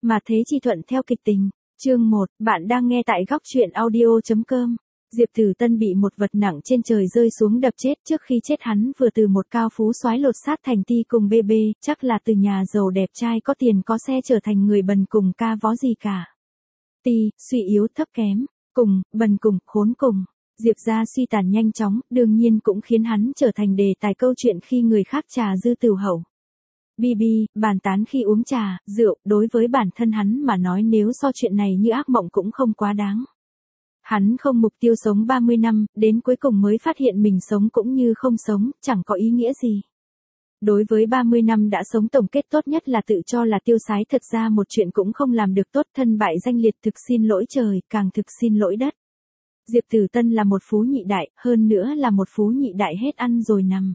Mà thế chi thuận theo kịch tình. Chương 1, bạn đang nghe tại góc truyện audio.com. Diệp Tử Tân bị một vật nặng trên trời rơi xuống đập chết, trước khi chết hắn vừa từ một cao phú soái lột xác thành Ti cùng BB, chắc là từ nhà giàu đẹp trai có tiền có xe trở thành người bần cùng ca vó gì cả. Ti, suy yếu thấp kém, cùng, bần cùng, khốn cùng. Diệp gia suy tàn nhanh chóng, đương nhiên cũng khiến hắn trở thành đề tài câu chuyện khi người khác trà dư tửu hậu. BB, bàn tán khi uống trà, rượu, đối với bản thân hắn mà nói nếu so chuyện này như ác mộng cũng không quá đáng. Hắn không mục tiêu sống 30 năm, đến cuối cùng mới phát hiện mình sống cũng như không sống, chẳng có ý nghĩa gì. Đối với 30 năm đã sống tổng kết tốt nhất là tự cho là tiêu sái, thật ra một chuyện cũng không làm được tốt, thân bại danh liệt, thực xin lỗi trời, càng thực xin lỗi đất. Diệp Tử Tân là một phú nhị đại, hơn nữa là một phú nhị đại hết ăn rồi nằm.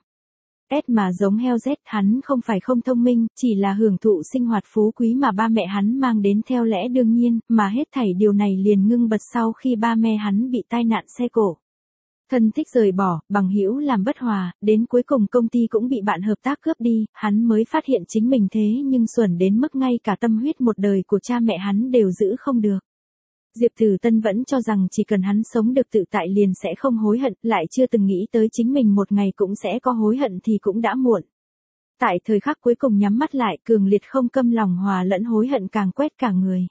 Mà giống heo rét, hắn không phải không thông minh, chỉ là hưởng thụ sinh hoạt phú quý mà ba mẹ hắn mang đến theo lẽ đương nhiên, mà hết thảy điều này liền ngưng bật sau khi ba mẹ hắn bị tai nạn xe cộ. Thân thích rời bỏ, bằng hữu làm bất hòa, đến cuối cùng công ty cũng bị bạn hợp tác cướp đi, hắn mới phát hiện chính mình thế nhưng xuẩn đến mức ngay cả tâm huyết một đời của cha mẹ hắn đều giữ không được. Diệp Tử Tân vẫn cho rằng chỉ cần hắn sống được tự tại liền sẽ không hối hận, lại chưa từng nghĩ tới chính mình một ngày cũng sẽ có hối hận thì cũng đã muộn. Tại thời khắc cuối cùng nhắm mắt lại, cường liệt không căm lòng hòa lẫn hối hận càng quét cả người.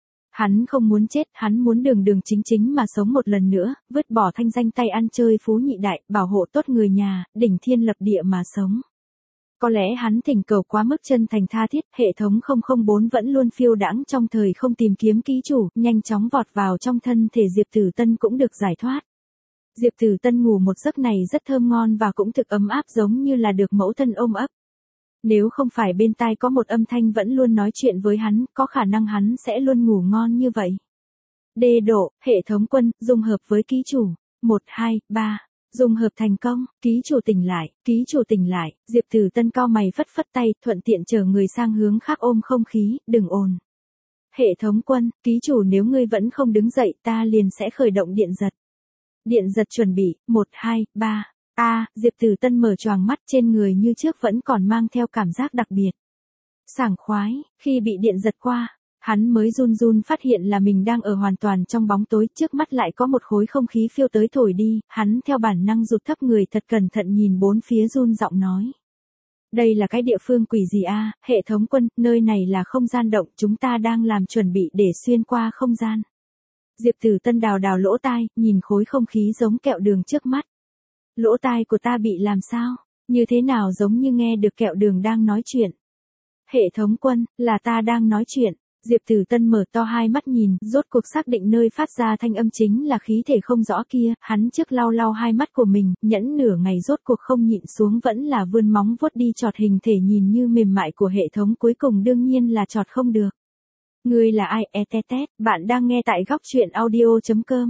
Hắn không muốn chết, hắn muốn đường đường chính chính mà sống một lần nữa, vứt bỏ thanh danh tay ăn chơi phú nhị đại, bảo hộ tốt người nhà, đỉnh thiên lập địa mà sống. Có lẽ hắn thỉnh cầu quá mức chân thành tha thiết, hệ thống 004 vẫn luôn phiêu đãng trong thời không tìm kiếm ký chủ, nhanh chóng vọt vào trong thân thể Diệp Tử Tân cũng được giải thoát. Diệp Tử Tân ngủ một giấc này rất thơm ngon và cũng thực ấm áp giống như là được mẫu thân ôm ấp. Nếu không phải bên tai có một âm thanh vẫn luôn nói chuyện với hắn, có khả năng hắn sẽ luôn ngủ ngon như vậy. Đê độ, hệ thống quân, dung hợp với ký chủ. 1, 2, 3. Dung hợp thành công, ký chủ tỉnh lại, Diệp Tử Tân cau mày phất phất tay, thuận tiện chở người sang hướng khác ôm không khí, đừng ồn. Hệ thống quân, ký chủ nếu ngươi vẫn không đứng dậy ta liền sẽ khởi động điện giật. Điện giật chuẩn bị, 1, 2, 3. Diệp Tử Tân mở choàng mắt, trên người như trước vẫn còn mang theo cảm giác đặc biệt. Sảng khoái, khi bị điện giật qua. Hắn mới run run phát hiện là mình đang ở hoàn toàn trong bóng tối, trước mắt lại có một khối không khí phiêu tới thổi đi, hắn theo bản năng rụt thấp người thật cẩn thận nhìn bốn phía run giọng nói. Đây là cái địa phương quỷ gì a? Hệ thống quân, nơi này là không gian động, chúng ta đang làm chuẩn bị để xuyên qua không gian. Diệp Tử Tân đào đào lỗ tai, nhìn khối không khí giống kẹo đường trước mắt. Lỗ tai của ta bị làm sao? Như thế nào giống như nghe được kẹo đường đang nói chuyện? Hệ thống quân, là ta đang nói chuyện. Diệp Tử Tân mở to hai mắt nhìn, rốt cuộc xác định nơi phát ra thanh âm chính là khí thể không rõ kia, hắn trước lau lau hai mắt của mình, nhẫn nửa ngày rốt cuộc không nhịn xuống vẫn là vươn móng vuốt đi chọt hình thể nhìn như mềm mại của hệ thống, cuối cùng đương nhiên là chọt không được. Ngươi là ai? Bạn đang nghe tại góc truyện audio.com.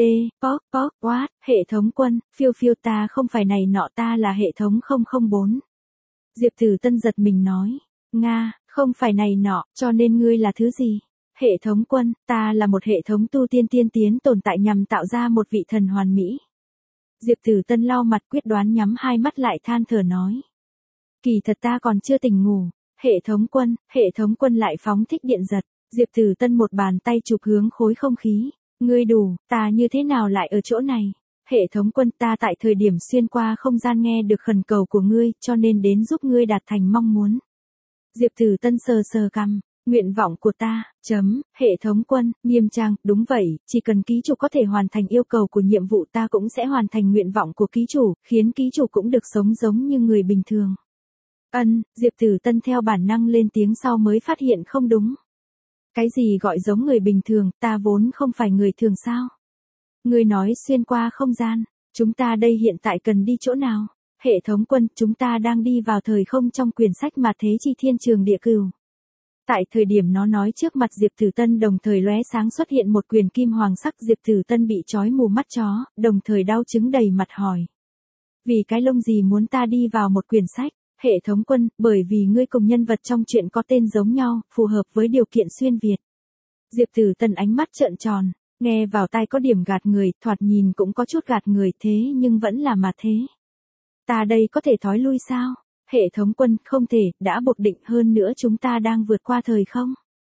What? Hệ thống quân, phiêu phiêu, ta không phải này nọ, ta là hệ thống 004. Diệp Tử Tân giật mình nói, Nga, không phải này nọ, cho nên ngươi là thứ gì? Hệ thống quân, ta là một hệ thống tu tiên tiên tiến tồn tại nhằm tạo ra một vị thần hoàn mỹ. Diệp Tử Tân lau mặt quyết đoán nhắm hai mắt lại than thở nói. Kỳ thật ta còn chưa tỉnh ngủ. Hệ thống quân lại phóng thích điện giật. Diệp Tử Tân một bàn tay chụp hướng khối không khí. Ngươi đủ, ta như thế nào lại ở chỗ này? Hệ thống quân, ta tại thời điểm xuyên qua không gian nghe được khẩn cầu của ngươi, cho nên đến giúp ngươi đạt thành mong muốn. Diệp Tử Tân sờ cằm, nguyện vọng của ta, hệ thống quân, nghiêm trang, đúng vậy, chỉ cần ký chủ có thể hoàn thành yêu cầu của nhiệm vụ ta cũng sẽ hoàn thành nguyện vọng của ký chủ, khiến ký chủ cũng được sống giống như người bình thường. Diệp Tử Tân theo bản năng lên tiếng sau mới phát hiện không đúng. Cái gì gọi giống người bình thường, ta vốn không phải người thường sao? Ngươi nói xuyên qua không gian, chúng ta đây hiện tại cần đi chỗ nào? Hệ thống quân, chúng ta đang đi vào thời không trong quyển sách mà thế chi thiên trường địa cửu. Tại thời điểm nó nói trước mặt Diệp Tử Tân đồng thời lóe sáng xuất hiện một quyền kim hoàng sắc, Diệp Tử Tân bị trói mù mắt chó, đồng thời đau chứng đầy mặt hỏi. Vì cái lông gì muốn ta đi vào một quyển sách? Hệ thống quân, bởi vì ngươi cùng nhân vật trong truyện có tên giống nhau, phù hợp với điều kiện xuyên Việt. Diệp Tử Tân ánh mắt trợn tròn, nghe vào tai có điểm gạt người, thoạt nhìn cũng có chút gạt người thế nhưng vẫn là mà thế. Ta đây có thể thói lui sao? Hệ thống quân, không thể, đã buộc định, hơn nữa chúng ta đang vượt qua thời không.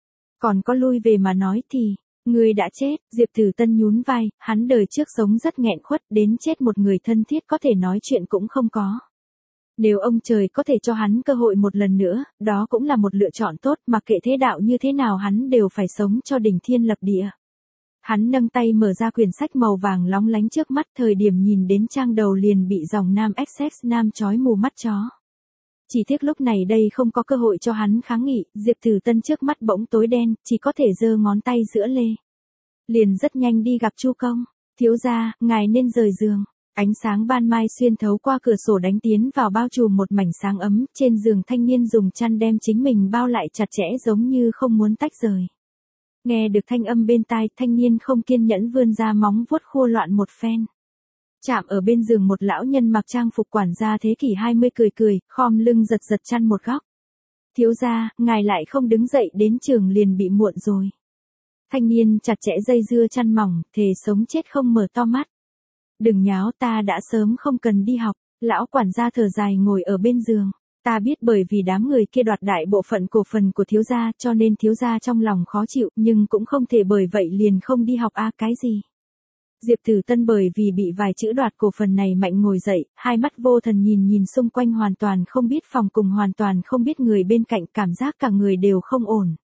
Còn có lui về mà nói thì, người đã chết, Diệp Tử Tân nhún vai, hắn đời trước sống rất nghẹn khuất, đến chết một người thân thiết có thể nói chuyện cũng không có. Nếu ông trời có thể cho hắn cơ hội một lần nữa, đó cũng là một lựa chọn tốt, mặc kệ thế đạo như thế nào hắn đều phải sống cho đỉnh thiên lập địa. Hắn nâng tay mở ra quyển sách màu vàng lóng lánh trước mắt, thời điểm nhìn đến trang đầu liền bị dòng nam XX nam chói mù mắt chó. Chỉ tiếc lúc này đây không có cơ hội cho hắn kháng nghị, Diệp Tử Tân trước mắt bỗng tối đen, chỉ có thể giơ ngón tay giữa lê. Liền rất nhanh đi gặp Chu Công, thiếu gia, ngài nên rời giường. Ánh sáng ban mai xuyên thấu qua cửa sổ đánh tiến vào bao trùm một mảnh sáng ấm, trên giường thanh niên dùng chăn đem chính mình bao lại chặt chẽ giống như không muốn tách rời. Nghe được thanh âm bên tai, thanh niên không kiên nhẫn vươn ra móng vuốt khua loạn một phen. Chạm ở bên giường một lão nhân mặc trang phục quản gia thế kỷ 20 cười cười, khom lưng giật giật chăn một góc. Thiếu gia, ngài lại không đứng dậy đến trường liền bị muộn rồi. Thanh niên chặt chẽ dây dưa chăn mỏng, thề sống chết không mở to mắt. Đừng nháo, ta đã sớm không cần đi học, lão quản gia thở dài ngồi ở bên giường. Ta biết bởi vì đám người kia đoạt đại bộ phận cổ phần của thiếu gia cho nên thiếu gia trong lòng khó chịu, nhưng cũng không thể bởi vậy liền không đi học cái gì. Diệp Tử Tân bởi vì bị vài chữ đoạt cổ phần này mạnh ngồi dậy, hai mắt vô thần nhìn xung quanh hoàn toàn không biết phòng cùng hoàn toàn không biết người bên cạnh, cảm giác cả người đều không ổn.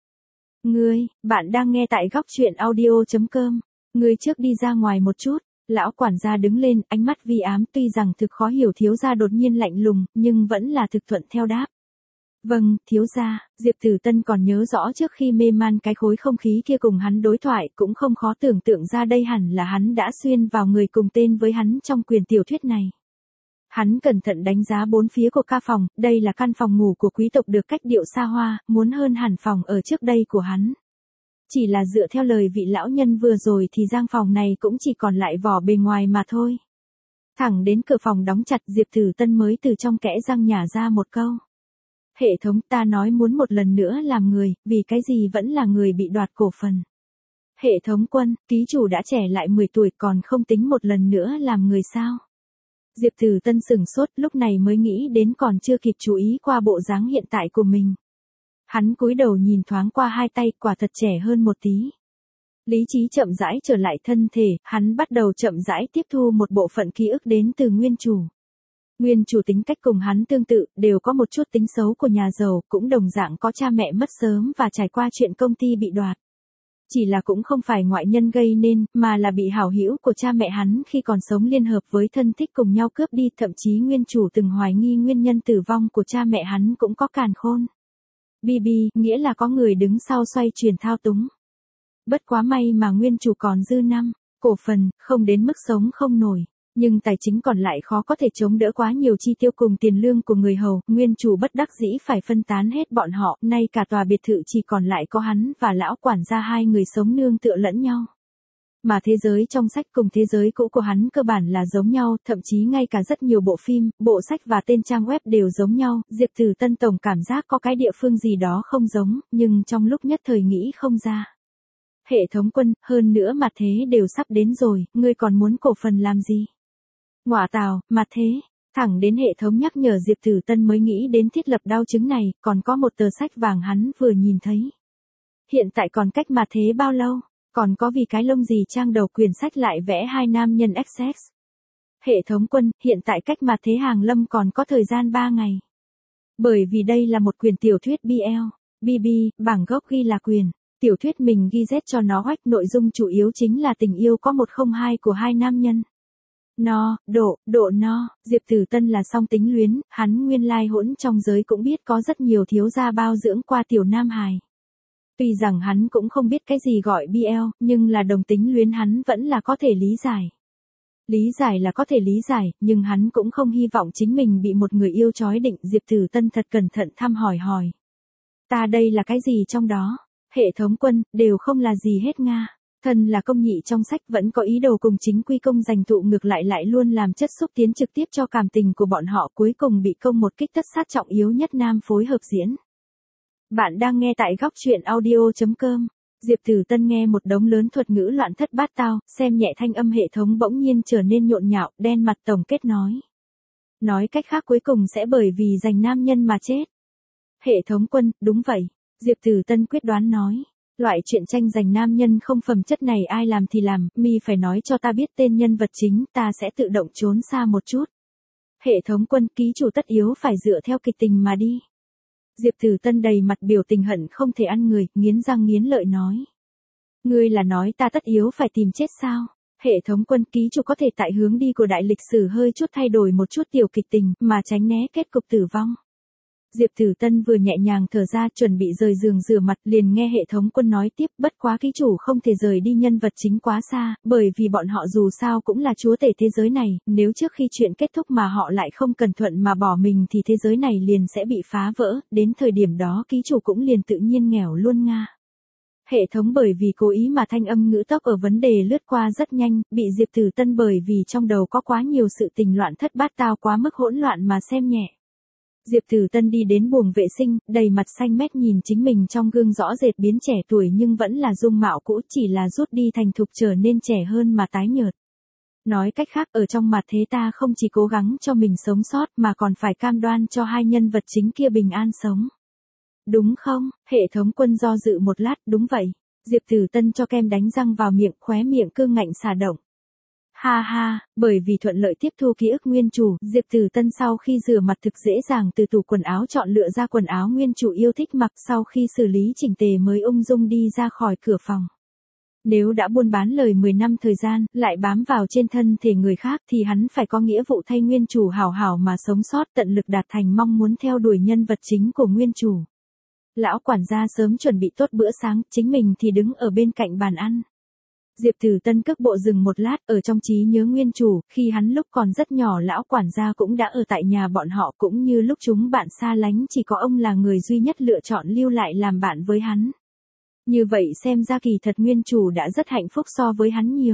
Bạn đang nghe tại góc truyện audio.com. Ngươi trước đi ra ngoài một chút. Lão quản gia đứng lên, ánh mắt vi ám, tuy rằng thực khó hiểu thiếu gia đột nhiên lạnh lùng, nhưng vẫn là thực thuận theo đáp. Vâng, thiếu gia, Diệp Tử Tân còn nhớ rõ trước khi mê man cái khối không khí kia cùng hắn đối thoại, cũng không khó tưởng tượng ra đây hẳn là hắn đã xuyên vào người cùng tên với hắn trong quyển tiểu thuyết này. Hắn cẩn thận đánh giá bốn phía của ca phòng, đây là căn phòng ngủ của quý tộc được cách điệu xa hoa, muốn hơn hẳn phòng ở trước đây của hắn. Chỉ là dựa theo lời vị lão nhân vừa rồi thì gian phòng này cũng chỉ còn lại vỏ bề ngoài mà thôi. Thẳng đến cửa phòng đóng chặt, Diệp Tử Tân mới từ trong kẽ răng nhả ra một câu. Hệ thống, ta nói muốn một lần nữa làm người, vì cái gì vẫn là người bị đoạt cổ phần. Hệ thống quân, ký chủ đã trẻ lại 10 tuổi còn không tính một lần nữa làm người sao? Diệp Tử Tân sửng sốt, lúc này mới nghĩ đến còn chưa kịp chú ý qua bộ dáng hiện tại của mình. Hắn cúi đầu nhìn thoáng qua hai tay, quả thật trẻ hơn một tí. Lý trí chậm rãi trở lại thân thể, hắn bắt đầu chậm rãi tiếp thu một bộ phận ký ức đến từ nguyên chủ. Nguyên chủ tính cách cùng hắn tương tự, đều có một chút tính xấu của nhà giàu, cũng đồng dạng có cha mẹ mất sớm và trải qua chuyện công ty bị đoạt. Chỉ là cũng không phải ngoại nhân gây nên, mà là bị hảo hữu của cha mẹ hắn khi còn sống liên hợp với thân thích cùng nhau cướp đi, thậm chí nguyên chủ từng hoài nghi nguyên nhân tử vong của cha mẹ hắn cũng có càn khôn. BB, nghĩa là có người đứng sau xoay chuyển thao túng. Bất quá may mà nguyên chủ còn dư năm, cổ phần, không đến mức sống không nổi. Nhưng tài chính còn lại khó có thể chống đỡ quá nhiều chi tiêu cùng tiền lương của người hầu, nguyên chủ bất đắc dĩ phải phân tán hết bọn họ, nay cả tòa biệt thự chỉ còn lại có hắn và lão quản gia hai người sống nương tựa lẫn nhau. Mà thế giới trong sách cùng thế giới cũ của hắn cơ bản là giống nhau, thậm chí ngay cả rất nhiều bộ phim, bộ sách và tên trang web đều giống nhau, Diệp Tử Tân tổng cảm giác có cái địa phương gì đó không giống, nhưng trong lúc nhất thời nghĩ không ra. Hệ thống quân, hơn nữa mặt thế đều sắp đến rồi, ngươi còn muốn cổ phần làm gì? Ngọa tào, mặt thế. Thẳng đến hệ thống nhắc nhở Diệp Tử Tân mới nghĩ đến thiết lập đao chứng này, còn có một tờ sách vàng hắn vừa nhìn thấy. Hiện tại còn cách mặt thế bao lâu? Còn có vì cái lông gì trang đầu quyển sách lại vẽ hai nam nhân XX. Hệ thống quân, hiện tại cách mặt thế hàng lâm còn có thời gian 3 ngày. Bởi vì đây là một quyển tiểu thuyết BL, BB, bảng gốc ghi là quyền. Tiểu thuyết mình ghi Z cho nó hoách, nội dung chủ yếu chính là tình yêu có 102 của hai nam nhân. Độ no, Diệp Tử Tân là song tính luyến, hắn nguyên lai hỗn trong giới cũng biết có rất nhiều thiếu gia bao dưỡng qua tiểu nam hài. Tuy rằng hắn cũng không biết cái gì gọi BL, nhưng là đồng tính luyến hắn vẫn là có thể lý giải. Lý giải là có thể lý giải, nhưng hắn cũng không hy vọng chính mình bị một người yêu trói định. Diệp Tử Tân thật cẩn thận thăm hỏi. Ta đây là cái gì trong đó? Hệ thống quân, đều không là gì hết Nga. Thân là công nhị trong sách vẫn có ý đồ cùng chính quy công giành thụ, ngược lại luôn làm chất xúc tiến trực tiếp cho cảm tình của bọn họ, cuối cùng bị công một kích tất sát trọng yếu nhất nam phối hợp diễn. Bạn đang nghe tại góc truyện audio.com. Diệp Tử Tân nghe một đống lớn thuật ngữ loạn thất bát tao, xem nhẹ thanh âm hệ thống bỗng nhiên trở nên nhộn nhạo, đen mặt tổng kết nói. Nói cách khác cuối cùng sẽ bởi vì giành nam nhân mà chết. Hệ thống quân, đúng vậy. Diệp Tử Tân quyết đoán nói. Loại chuyện tranh giành nam nhân không phẩm chất này ai làm thì làm, mi phải nói cho ta biết tên nhân vật chính, ta sẽ tự động trốn xa một chút. Hệ thống quân ký chủ tất yếu phải dựa theo kịch tình mà đi. Diệp Tử Tân đầy mặt biểu tình hận không thể ăn người, nghiến răng nghiến lợi nói. Ngươi là nói ta tất yếu phải tìm chết sao? Hệ thống quân ký chủ có thể tại hướng đi của đại lịch sử hơi chút thay đổi một chút tiểu kịch tình mà tránh né kết cục tử vong. Diệp Tử Tân vừa nhẹ nhàng thở ra chuẩn bị rời giường rửa mặt liền nghe hệ thống quân nói tiếp bất quá ký chủ không thể rời đi nhân vật chính quá xa, bởi vì bọn họ dù sao cũng là chúa tể thế giới này, nếu trước khi chuyện kết thúc mà họ lại không cẩn thận mà bỏ mình thì thế giới này liền sẽ bị phá vỡ, đến thời điểm đó ký chủ cũng liền tự nhiên nghèo luôn nga. Hệ thống bởi vì cố ý mà thanh âm ngữ tốc ở vấn đề lướt qua rất nhanh, bị Diệp Tử Tân bởi vì trong đầu có quá nhiều sự tình loạn thất bát tao quá mức hỗn loạn mà xem nhẹ. Diệp Tử Tân đi đến buồng vệ sinh, đầy mặt xanh mét nhìn chính mình trong gương rõ rệt biến trẻ tuổi nhưng vẫn là dung mạo cũ, chỉ là rút đi thành thục trở nên trẻ hơn mà tái nhợt. Nói cách khác ở trong mặt thế ta không chỉ cố gắng cho mình sống sót mà còn phải cam đoan cho hai nhân vật chính kia bình an sống. Đúng không? Hệ thống quân do dự một lát, đúng vậy. Diệp Tử Tân cho kem đánh răng vào miệng, khóe miệng cương ngạnh xả động. Ha ha, bởi vì thuận lợi tiếp thu ký ức nguyên chủ, Diệp Tử Tân sau khi rửa mặt thực dễ dàng từ tủ quần áo chọn lựa ra quần áo nguyên chủ yêu thích mặc, sau khi xử lý chỉnh tề mới ung dung đi ra khỏi cửa phòng. Nếu đã buôn bán lời 10 năm thời gian, lại bám vào trên thân thể người khác thì hắn phải có nghĩa vụ thay nguyên chủ hảo hảo mà sống sót, tận lực đạt thành mong muốn theo đuổi nhân vật chính của nguyên chủ. Lão quản gia sớm chuẩn bị tốt bữa sáng, chính mình thì đứng ở bên cạnh bàn ăn. Diệp Tử Tân cước bộ dừng một lát, ở trong trí nhớ nguyên chủ, khi hắn lúc còn rất nhỏ lão quản gia cũng đã ở tại nhà bọn họ, cũng như lúc chúng bạn xa lánh chỉ có ông là người duy nhất lựa chọn lưu lại làm bạn với hắn. Như vậy xem ra kỳ thật nguyên chủ đã rất hạnh phúc so với hắn nhiều.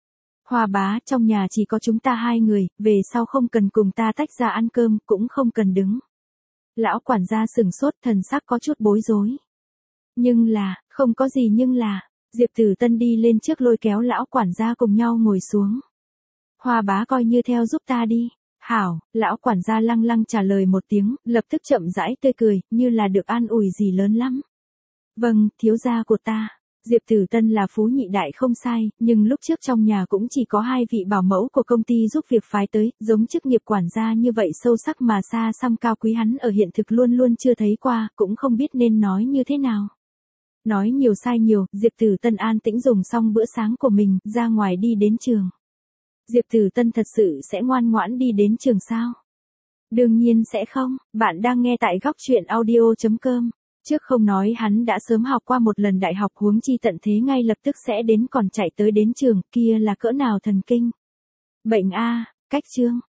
Hoa bá, trong nhà chỉ có chúng ta hai người, về sau không cần cùng ta tách ra ăn cơm, cũng không cần đứng. Lão quản gia sừng sốt, thần sắc có chút bối rối. Nhưng là, không có gì nhưng là, Diệp Tử Tân đi lên trước lôi kéo lão quản gia cùng nhau ngồi xuống. Hoa bá coi như theo giúp ta đi. Hảo, lão quản gia lăng lăng trả lời một tiếng, lập tức chậm rãi tươi cười, như là được an ủi gì lớn lắm. Vâng, thiếu gia của ta. Diệp Tử Tân là phú nhị đại không sai, nhưng lúc trước trong nhà cũng chỉ có hai vị bảo mẫu của công ty giúp việc phái tới, giống chức nghiệp quản gia như vậy sâu sắc mà xa xăm cao quý hắn ở hiện thực luôn luôn chưa thấy qua, cũng không biết nên nói như thế nào. Nói nhiều sai nhiều, Diệp Tử Tân an tĩnh dùng xong bữa sáng của mình, ra ngoài đi đến trường. Diệp Tử Tân thật sự sẽ ngoan ngoãn đi đến trường sao? Đương nhiên sẽ không, bạn đang nghe tại góc truyện audio.com. Trước không nói hắn đã sớm học qua một lần đại học huống chi tận thế ngay lập tức sẽ đến còn chạy tới đến trường, kia là cỡ nào thần kinh. Bệnh a, cách chương.